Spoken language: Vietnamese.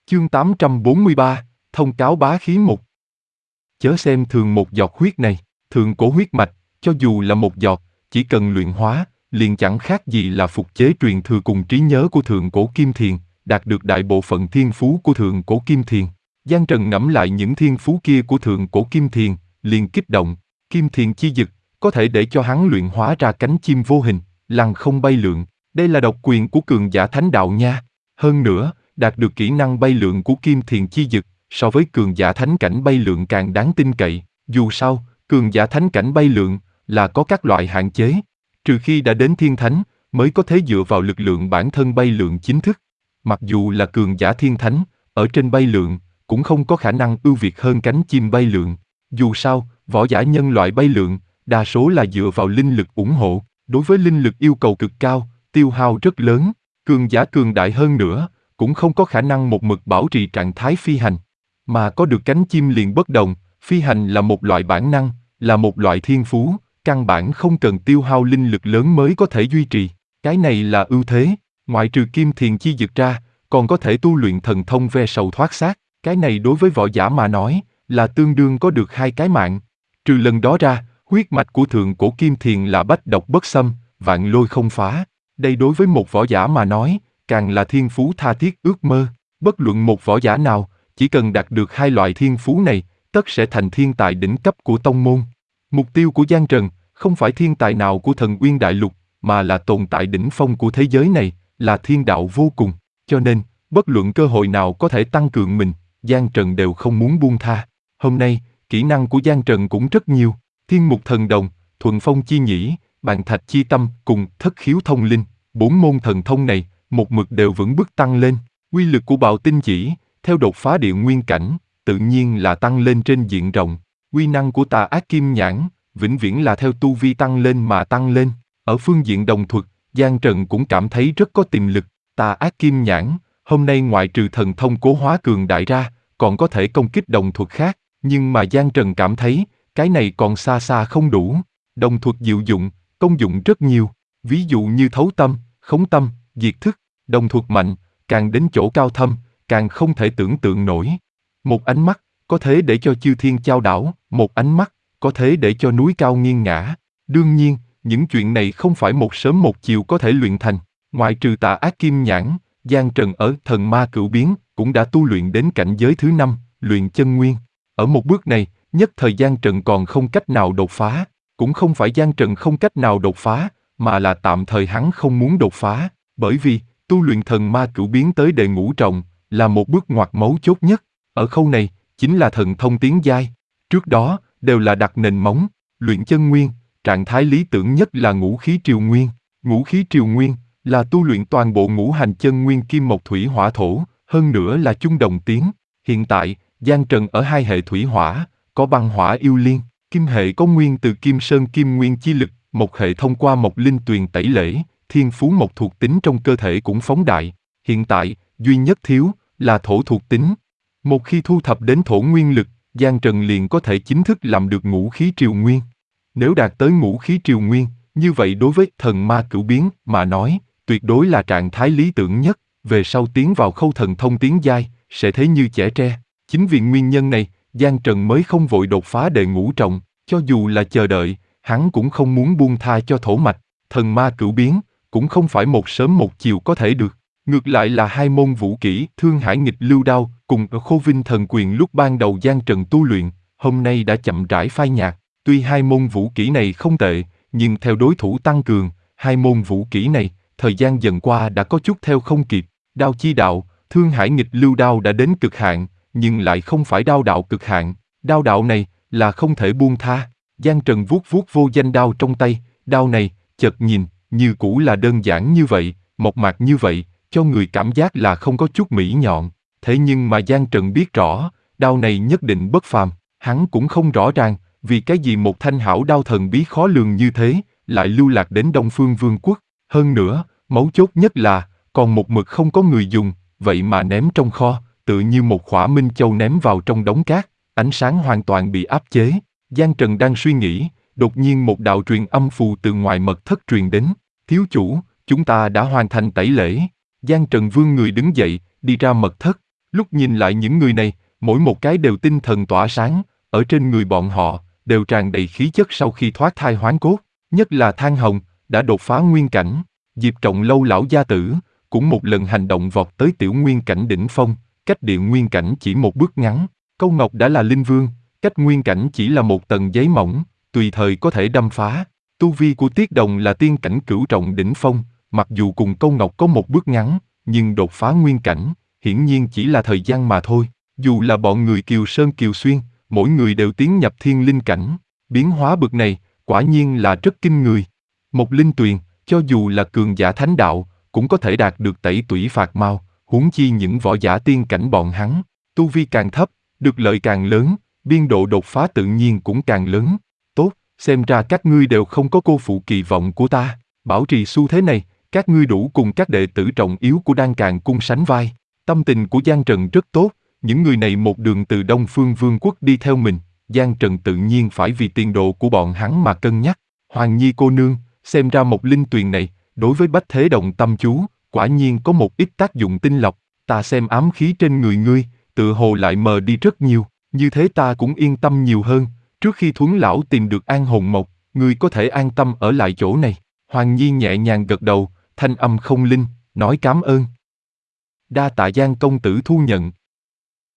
Chương 843, thông cáo bá khí 1. Chớ xem thường một giọt huyết này, thượng cổ huyết mạch, cho dù là một giọt, chỉ cần luyện hóa, liền chẳng khác gì là phục chế truyền thừa cùng trí nhớ của thượng cổ Kim Thiền, đạt được đại bộ phận thiên phú của thượng cổ Kim Thiền. Giang Trần ngẫm lại những thiên phú kia của thượng cổ Kim Thiền, liền kích động. Kim Thiền chi dực, có thể để cho hắn luyện hóa ra cánh chim vô hình, lăng không bay lượn. Đây là độc quyền của cường giả thánh đạo nha. Hơn nữa, đạt được kỹ năng bay lượn của Kim Thiền chi dực, so với cường giả thánh cảnh bay lượn càng đáng tin cậy. Dù sao, cường giả thánh cảnh bay lượn là có các loại hạn chế, trừ khi đã đến thiên thánh mới có thể dựa vào lực lượng bản thân bay lượn chính thức. Mặc dù là cường giả thiên thánh, ở trên bay lượn cũng không có khả năng ưu việt hơn cánh chim bay lượn. Dù sao, võ giả nhân loại bay lượn đa số là dựa vào linh lực ủng hộ. Đối với linh lực yêu cầu cực cao, tiêu hao rất lớn. Cường giả cường đại hơn nữa cũng không có khả năng một mực bảo trì trạng thái phi hành, mà có được cánh chim liền bất đồng. Phi hành là một loại bản năng, là một loại thiên phú, căn bản không cần tiêu hao linh lực lớn mới có thể duy trì. Cái này là ưu thế. Ngoại trừ Kim Thiền chi dực ra, còn có thể tu luyện thần thông ve sầu thoát xác. Cái này đối với võ giả mà nói là tương đương có được 2 cái mạng. Trừ lần đó ra, huyết mạch của thượng cổ Kim Thiền là bách độc bất xâm, vạn lôi không phá. Đây đối với một võ giả mà nói, càng là thiên phú tha thiết ước mơ. Bất luận một võ giả nào, chỉ cần đạt được 2 loại thiên phú này, tất sẽ thành thiên tài đỉnh cấp của tông môn. Mục tiêu của Giang Trần không phải thiên tài nào của Thần Uyên Đại Lục, mà là tồn tại đỉnh phong của thế giới này, là thiên đạo vô cùng. Cho nên, bất luận cơ hội nào có thể tăng cường mình, Giang Trần đều không muốn buông tha. Hôm nay, kỹ năng của Giang Trần cũng rất nhiều. Thiên mục thần đồng, thuận phong chi nhĩ, bàn thạch chi tâm cùng thất khiếu thông linh. 4 môn thần thông này, một mực đều vững bước tăng lên. Uy lực của bạo tinh chỉ, theo đột phá địa nguyên cảnh, tự nhiên là tăng lên trên diện rộng. Uy năng của tà ác kim nhãn, vĩnh viễn là theo tu vi tăng lên mà tăng lên. Ở phương diện đồng thuật, Giang Trần cũng cảm thấy rất có tiềm lực. Tà ác kim nhãn, hôm nay ngoại trừ thần thông cố hóa cường đại ra, còn có thể công kích đồng thuật khác. Nhưng mà Giang Trần cảm thấy, cái này còn xa xa không đủ. Đồng thuật diệu dụng, công dụng rất nhiều. Ví dụ như thấu tâm, khống tâm, diệt thức. Đồng thuật mạnh, càng đến chỗ cao thâm, càng không thể tưởng tượng nổi. Một ánh mắt, có thể để cho chư thiên chao đảo. Một ánh mắt, có thể để cho núi cao nghiêng ngã. Đương nhiên, những chuyện này không phải một sớm một chiều có thể luyện thành. Ngoại trừ tà ác kim nhãn, Giang Trần ở thần ma cửu biến cũng đã tu luyện đến cảnh giới thứ 5, luyện chân nguyên. Ở một bước này, nhất thời Giang Trần còn không cách nào đột phá. Cũng không phải Giang Trần không cách nào đột phá, mà là tạm thời hắn không muốn đột phá. Bởi vì, tu luyện thần ma cửu biến tới đệ ngũ trọng, là một bước ngoặt mấu chốt nhất. Ở khâu này, chính là thần thông tiến giai. Trước đó, đều là đặt nền móng. Luyện chân nguyên, trạng thái lý tưởng nhất là ngũ khí triều nguyên. Ngũ khí triều nguyên là tu luyện toàn bộ ngũ hành chân nguyên kim mộc thủy hỏa thổ, hơn nữa là chung đồng tiến. Hiện tại, Giang Trần ở 2 hệ thủy hỏa, có băng hỏa yêu liên. Kim hệ có nguyên từ kim sơn kim nguyên chi lực, mộc hệ thông qua mộc linh tuyền tẩy lễ, thiên phú mộc thuộc tính trong cơ thể cũng phóng đại. Hiện tại, duy nhất thiếu là thổ thuộc tính. Một khi thu thập đến thổ nguyên lực, Giang Trần liền có thể chính thức làm được ngũ khí triều nguyên. Nếu đạt tới ngũ khí triều nguyên, như vậy đối với thần ma cửu biến mà nói, tuyệt đối là trạng thái lý tưởng nhất. Về sau tiến vào khâu thần thông tiến giai, sẽ thế như chẻ tre. Chính vì nguyên nhân này, Giang Trần mới không vội đột phá đệ ngũ trọng. Cho dù là chờ đợi, hắn cũng không muốn buông tha cho thổ mạch. Thần ma cửu biến cũng không phải một sớm một chiều có thể được. Ngược lại là 2 môn vũ kỹ Thương Hải Nghịch Lưu Đao cùng Khô Vinh Thần Quyền lúc ban đầu Giang Trần tu luyện, hôm nay đã chậm rãi phai nhạt. Tuy 2 môn vũ kỹ này không tệ, nhưng theo đối thủ tăng cường, 2 môn vũ kỹ này, thời gian dần qua đã có chút theo không kịp. Đao chi đạo, Thương Hải Nghịch Lưu Đao đã đến cực hạn, nhưng lại không phải đao đạo cực hạn. Đao đạo này là không thể buông tha. Giang Trần vuốt vuốt vô danh đao trong tay, đao này, chợt nhìn, như cũ là đơn giản như vậy, mộc mạc như vậy, cho người cảm giác là không có chút mỹ nhọn. Thế nhưng mà Giang Trần biết rõ, đao này nhất định bất phàm. Hắn cũng không rõ ràng, vì cái gì một thanh hảo đao thần bí khó lường như thế, lại lưu lạc đến Đông Phương Vương quốc. Hơn nữa, mấu chốt nhất là, còn một mực không có người dùng, vậy mà ném trong kho, tự như một khỏa minh châu ném vào trong đống cát, ánh sáng hoàn toàn bị áp chế. Giang Trần đang suy nghĩ, đột nhiên một đạo truyền âm phù từ ngoài mật thất truyền đến. Thiếu chủ, chúng ta đã hoàn thành tẩy lễ. Giang Trần vươn người đứng dậy, đi ra mật thất. Lúc nhìn lại những người này, mỗi một cái đều tinh thần tỏa sáng, ở trên người bọn họ, đều tràn đầy khí chất sau khi thoát thai hoán cốt, nhất là Thang Hồng, đã đột phá nguyên cảnh. Diệp Trọng Lâu lão gia tử, cũng một lần hành động vọt tới tiểu nguyên cảnh đỉnh phong, cách địa nguyên cảnh chỉ một bước ngắn. Câu Ngọc đã là linh vương, cách nguyên cảnh chỉ là một tầng giấy mỏng, tùy thời có thể đâm phá. Tu vi của Tiết Đồng là tiên cảnh cửu trọng đỉnh phong, mặc dù cùng Câu Ngọc có một bước ngắn, nhưng đột phá nguyên cảnh, hiển nhiên chỉ là thời gian mà thôi. Dù là bọn người Kiều Sơn Kiều Xuyên, mỗi người đều tiến nhập thiên linh cảnh. Biến hóa bực này, quả nhiên là rất kinh người. Một linh tuyền, cho dù là cường giả thánh đạo, cũng có thể đạt được tẩy tủy phạt mau, huống chi những võ giả tiên cảnh bọn hắn. Tu vi càng thấp, được lợi càng lớn, biên độ đột phá tự nhiên cũng càng lớn. Tốt, xem ra các ngươi đều không có cô phụ kỳ vọng của ta. Bảo trì xu thế này, các ngươi đủ cùng các đệ tử trọng yếu của Đan Càn cung sánh vai. Tâm tình của Giang Trần rất tốt, những người này một đường từ Đông Phương Vương quốc đi theo mình, Giang Trần tự nhiên phải vì tiền đồ của bọn hắn mà cân nhắc. Hoàng Nhi cô nương, xem ra một linh tuyền này, đối với Bách Thế Đồng Tâm chú, quả nhiên có một ít tác dụng tinh lọc. Ta xem ám khí trên người ngươi, tựa hồ lại mờ đi rất nhiều, như thế ta cũng yên tâm nhiều hơn. Trước khi Thuấn lão tìm được An Hồn Mộc, ngươi có thể an tâm ở lại chỗ này. Hoàng Nhi nhẹ nhàng gật đầu, thanh âm không linh, nói cảm ơn. Đa tạ Giang công tử thu nhận,